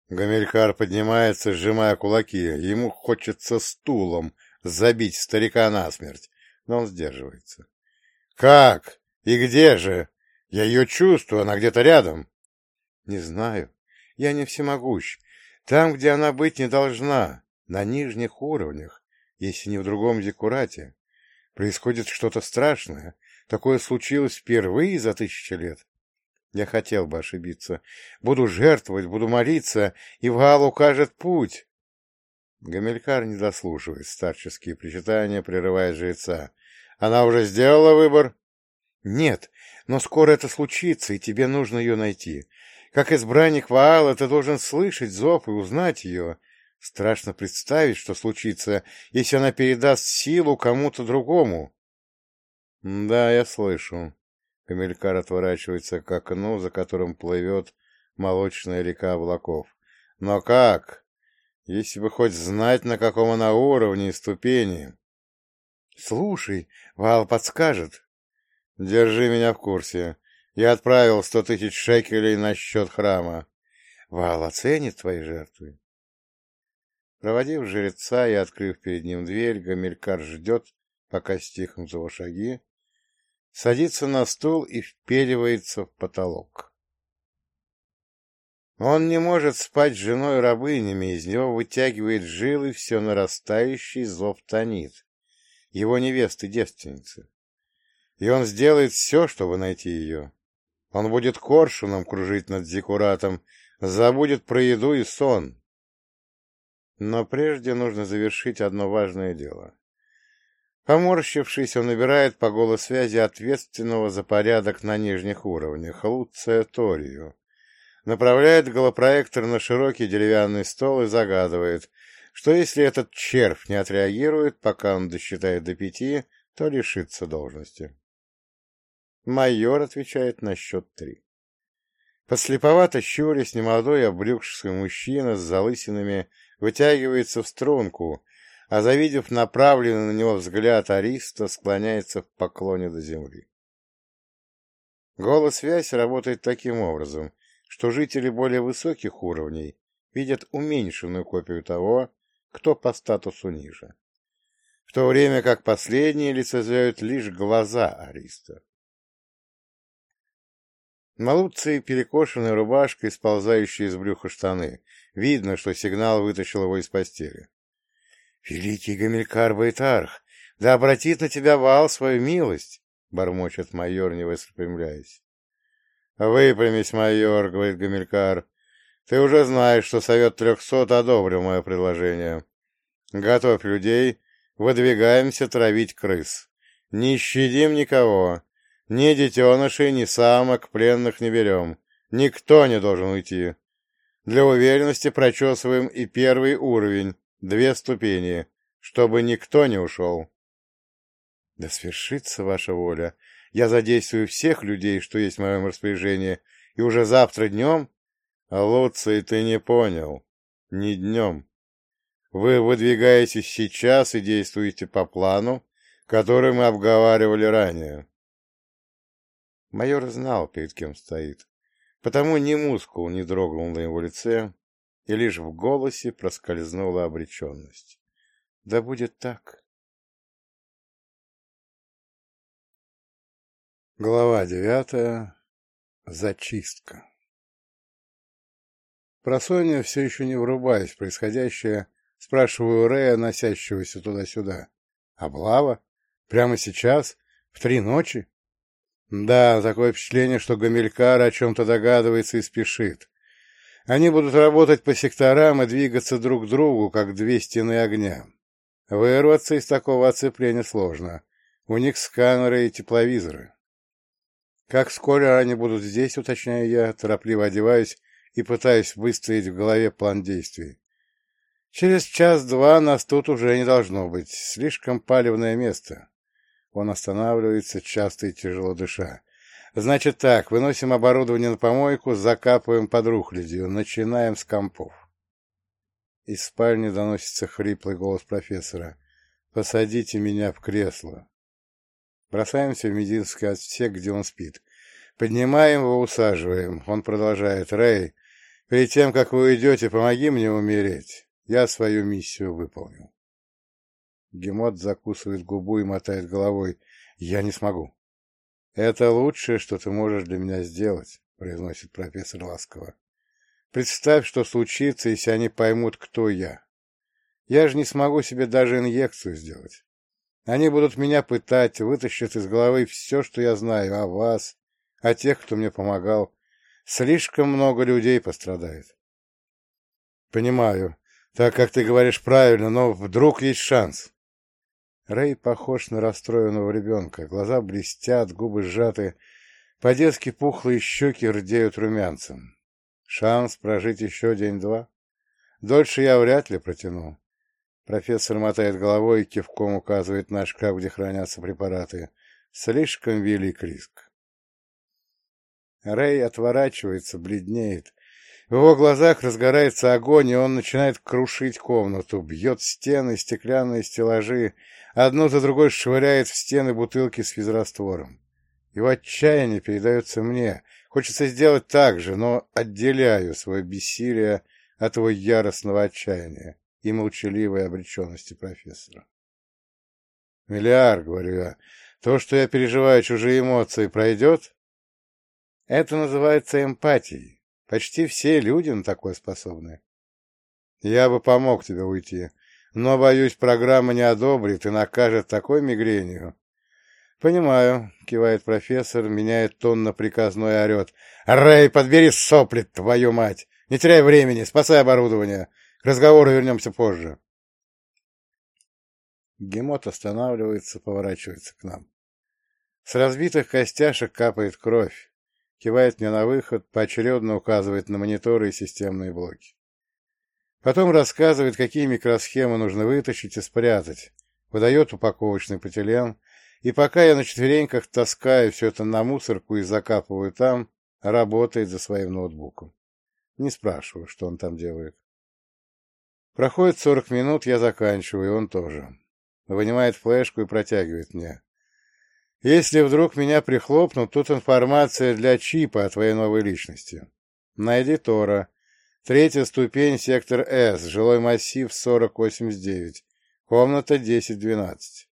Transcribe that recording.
Гамилькар поднимается, сжимая кулаки. Ему хочется стулом забить старика насмерть, но он сдерживается. «Как? И где же? Я ее чувствую, она где-то рядом». «Не знаю. Я не всемогущ. Там, где она быть не должна, на нижних уровнях, если не в другом декурате, происходит что-то страшное. Такое случилось впервые за 1000 лет. Я хотел бы ошибиться. Буду жертвовать, буду молиться, и Ваал укажет путь». Гамилькар не дослушивает старческие причитания, прерывая жреца. «Она уже сделала выбор?» «Нет, но скоро это случится, и тебе нужно ее найти. Как избранник Ваала ты должен слышать зов и узнать ее. Страшно представить, что случится, если она передаст силу кому-то другому». «Да, я слышу». Гамилькар отворачивается к окну, за которым плывет молочная река облаков. «Но как? Если бы хоть знать, на каком она уровне и ступени». «Слушай, Ваал подскажет». «Держи меня в курсе. Я отправил 100 000 шекелей на счет храма». «Ваал оценит твои жертвы». Проводив жреца и открыв перед ним дверь, Гамилькар ждет, пока стихнут его шаги, садится на стул и вперивается в потолок. Он не может спать с женой рабынями, из него вытягивает жилы все нарастающий зов Танит, его невесты-девственницы. И он сделает все, чтобы найти ее. Он будет коршуном кружить над зиккуратом, забудет про еду и сон. Но прежде нужно завершить одно важное дело. Поморщившись, он набирает по голосвязи ответственного за порядок на нижних уровнях, Луция Торию, направляет голопроектор на широкий деревянный стол и загадывает, что если этот червь не отреагирует, пока он досчитает до 5, то лишится должности. Майор отвечает на счет 3. Подслеповато щурясь, немолодой обрюкший мужчина с залысинами вытягивается в струнку, а, завидев направленный на него взгляд Ариста, склоняется в поклоне до земли. Голос-связь работает таким образом, что жители более высоких уровней видят уменьшенную копию того, кто по статусу ниже, в то время как последние лицезреют лишь глаза Ариста. На Луции перекошенная рубашка и сползающие из брюха штаны. Видно, что сигнал вытащил его из постели. «Великий Гамилькар Байтарх, да обратит на тебя Ваал свою милость!» — бормочет майор, не выпрямляясь. «Выпрямись, майор», — говорит Гамилькар. «Ты уже знаешь, что Совет 300 одобрил мое предложение. Готовь людей, выдвигаемся травить крыс. Не щадим никого. Ни детенышей, ни самок пленных не берем. Никто не должен уйти. Для уверенности прочесываем и первый уровень, 2 ступени, чтобы никто не ушел». «Да свершится ваша воля. Я задействую всех людей, что есть в моем распоряжении, и уже завтра днем...» «Луций, ты не понял. Не днем. Вы выдвигаетесь сейчас и действуете по плану, который мы обговаривали ранее». Майор знал, перед кем стоит, потому ни мускул не дрогнул на его лице, и лишь в голосе проскользнула обреченность. «Да будет так». Глава 9. Зачистка. Просонья, все еще не врубаясь в происходящее, спрашиваю Рея, носящегося туда-сюда. «Облава? Прямо сейчас? В 3 ночи?» «Да, такое впечатление, что Гамилькар о чем-то догадывается и спешит. Они будут работать по секторам и двигаться друг к другу, как 2 стены огня. Вырваться из такого оцепления сложно. У них сканеры и тепловизоры». Как скоро они будут здесь, уточняю я, торопливо одеваюсь и пытаюсь выстроить в голове план действий. Через час-два нас тут уже не должно быть. Слишком палевное место. Он останавливается, часто и тяжело дыша. Значит так, выносим оборудование на помойку, закапываем под рухлядью, начинаем с компов. Из спальни доносится хриплый голос профессора. «Посадите меня в кресло». Бросаемся в медицинский отсек, где он спит. Поднимаем его, усаживаем. Он продолжает. «Рэй, Перед тем, как вы уйдете, помоги мне умереть. Я свою миссию выполнил. Гемот закусывает губу и мотает головой. Я не смогу. Это лучшее, что ты можешь для меня сделать, произносит профессор ласково. Представь, что случится, если они поймут, кто я. Я же не смогу себе даже инъекцию сделать. Они будут меня пытать, вытащат из головы все, что я знаю о вас, о тех, кто мне помогал. Слишком много людей пострадает. Понимаю, так как ты говоришь правильно, но вдруг есть шанс. Рэй похож на расстроенного ребенка. Глаза блестят, губы сжаты, по-детски пухлые щеки рдеют румянцем. Шанс прожить еще день-два? Дольше я вряд ли протяну. Профессор мотает головой и кивком указывает на шкаф, где хранятся препараты. Слишком велик риск. Рэй отворачивается, бледнеет. В его глазах разгорается огонь, и он начинает крушить комнату, бьет стены, стеклянные стеллажи, одну за другой швыряет в стены бутылки с физраствором. Его отчаяние передается мне. Хочется сделать так же, но отделяю свое бессилие от его яростного отчаяния и молчаливой обреченности профессора. «Миллиард», — говорю я, — «то, что я переживаю чужие эмоции, пройдет?» «Это называется эмпатией. Почти все люди на такое способны. Я бы помог тебе уйти, но, боюсь, программа не одобрит и накажет такой мигренью». «Понимаю», — кивает профессор, меняет тон на приказной и орет. «Рэй, подбери сопли, твою мать! Не теряй времени, спасай оборудование. К разговору вернемся позже». Гемот останавливается, поворачивается к нам. С разбитых костяшек капает кровь. Кивает мне на выход, поочередно указывает на мониторы и системные блоки. Потом рассказывает, какие микросхемы нужно вытащить и спрятать. Выдает упаковочный полиэтилен, и пока я на четвереньках таскаю все это на мусорку и закапываю там, работает за своим ноутбуком. Не спрашиваю, что он там делает. Проходит 40 минут, я заканчиваю, и он тоже. Вынимает флешку и протягивает мне. «Если вдруг меня прихлопнут, тут информация для чипа о твоей новой личности. Найди Тора. 3-я ступень, сектор С, жилой массив 4089, комната 1012.